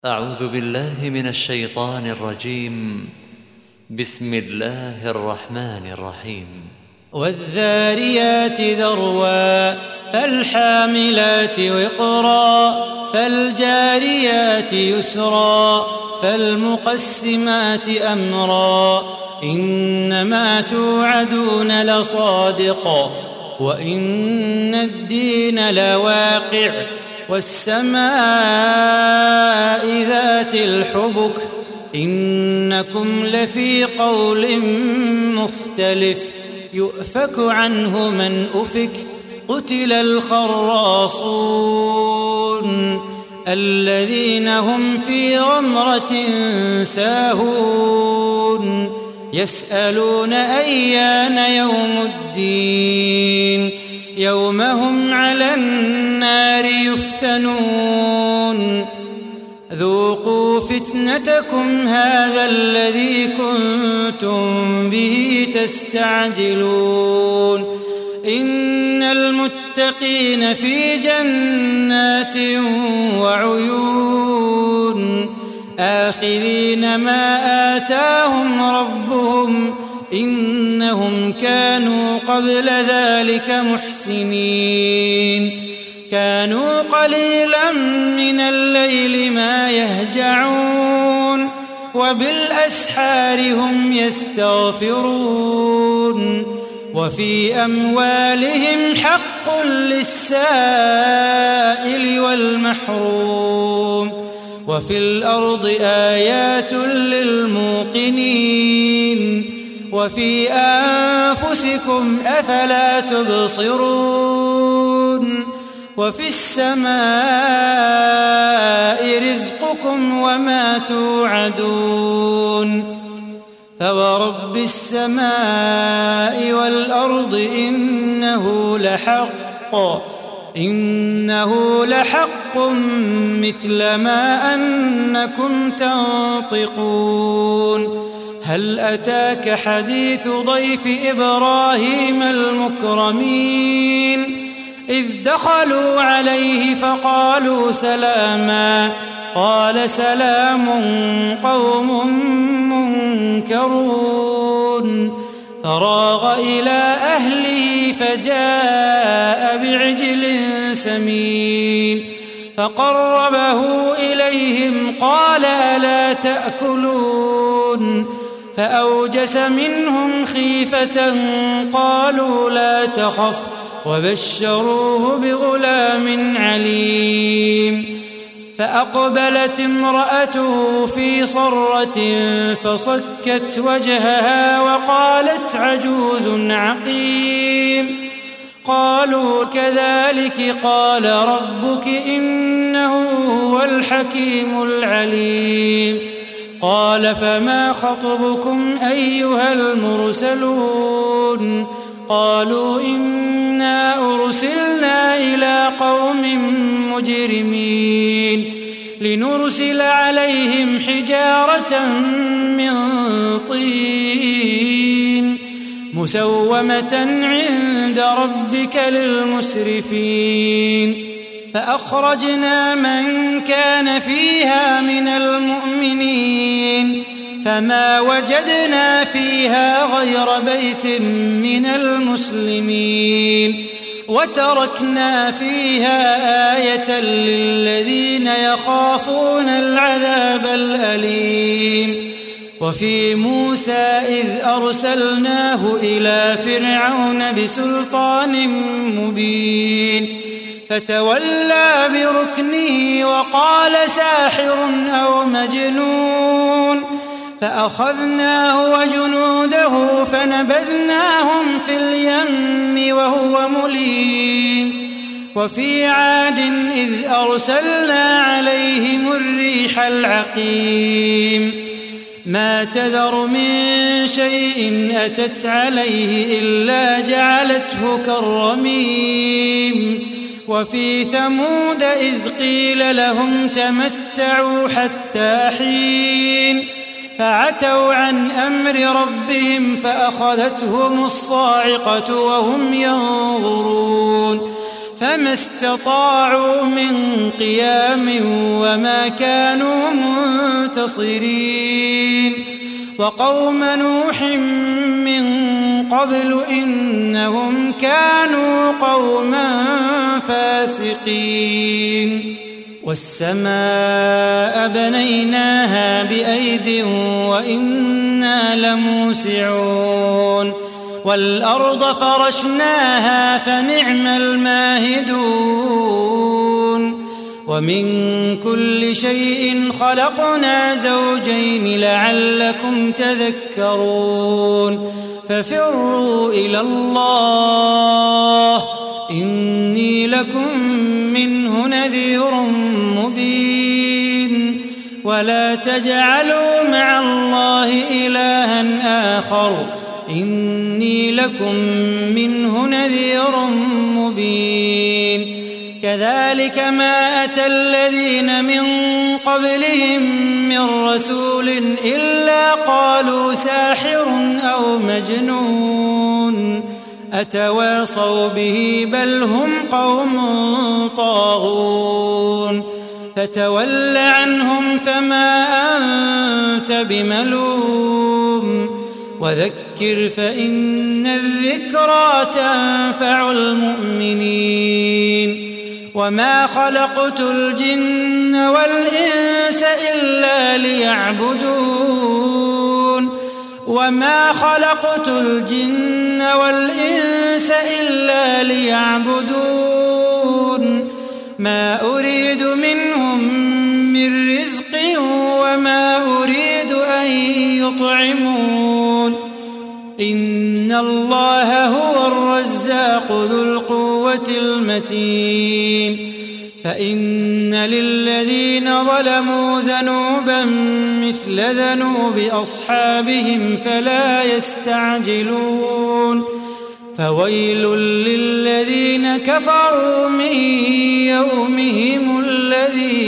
أعوذ بالله من الشيطان الرجيم. بسم الله الرحمن الرحيم. والذاريات ذروا فالحاملات وقرا فالجاريات يسرا فالمقسمات أمرا إنما توعدون لصادق وإن الدين لواقع والسماء ذات الحبك إنكم لفي قول مختلف يؤفك عنه من أفك قتل الخراصون الذين هم في غمرة ساهون يسألون أيان يوم الدين يوم هم على النار يفتنون ذوقوا فتنتكم هذا الذي كنتم به تستعجلون إن المتقين في جنات وعيون آخذين ما آتاهم ربهم إنهم كانوا قبل ذلك محسنين كانوا قليلا من الليل ما يهجعون وبالأسحار هم يستغفرون وفي أموالهم حق للسائل والمحروم وفي الأرض آيات للموقنين وفي أنفسكم أفلا تبصرون وفي السماء رزقكم وما توعدون فورب السماء والأرض إنه لحق مثل ما أنكم تنطقون هل أتاك حديث ضيف إبراهيم المكرمين إذ دخلوا عليه فقالوا سلاما قال سلام قوم منكرون فراغ إلى أهله فجاء بعجل سمين فقربه إليهم قال ألا تأكلون فأوجس منهم خيفة قالوا لا تخف وبشروه بغلام عليم فأقبلت امرأته في صرة فصكت وجهها وقالت عجوز عقيم قالوا كذلك قال ربك إنه هو الحكيم العليم قال فما خطبكم أيها المرسلون قالوا إنا أرسلنا إلى قوم مجرمين لنرسل عليهم حجارة من طين مسومة عند ربك للمسرفين فأخرجنا من كان فيها من المؤمنين فما وجدنا فيها غير بيت من المسلمين وتركنا فيها آية للذين يخافون العذاب الأليم وفي موسى إذ أرسلناه إلى فرعون بسلطان مبين فتولى بركنه وقال ساحر أو مجنون فأخذناه وجنوده فنبذناهم في اليم وهو مليم وفي عاد إذ أرسلنا عليهم الريح العقيم ما تذر من شيء أتت عليه إلا جعلته كالرميم وفي ثمود إذ قيل لهم تمتعوا حتى حين فعتوا عن أمر ربهم فأخذتهم الصاعقة وهم ينظرون فما استطاعوا من قيام وما كانوا منتصرين وقوم نوح من قبل إنهم كانوا قوما فاسقين والسماء بنيناها بأيد وإنا لموسعون والأرض فرشناها فنعم الماهدون ومن كل شيء خلقنا زوجين لعلكم تذكرون ففروا إلى الله إني لكم منه نذير مبين ولا تجعلوا مع الله إلها آخر إني لكم منه نذير مبين كذلك ما أتى الذين من قبلهم من رسول إلا قالوا ساحر أو مجنون أتواصوا به بل هم قوم طاغون فتول عنهم فما أنت بملوم وذكر فإن الذكرى تنفع المؤمنين وما خلقت الجن والإنس إلا ليعبدون وما خلقت الجن والإنس إلا ليعبدون ما أريد منهم من رزق وما أريد أن يطعمون إن الله هو الرزاق ذو القوة المتين فإن للذين ظلموا ذنوبا مثل ذنوب أصحابهم فلا يستعجلون فويل للذين كفروا من يومهم الذي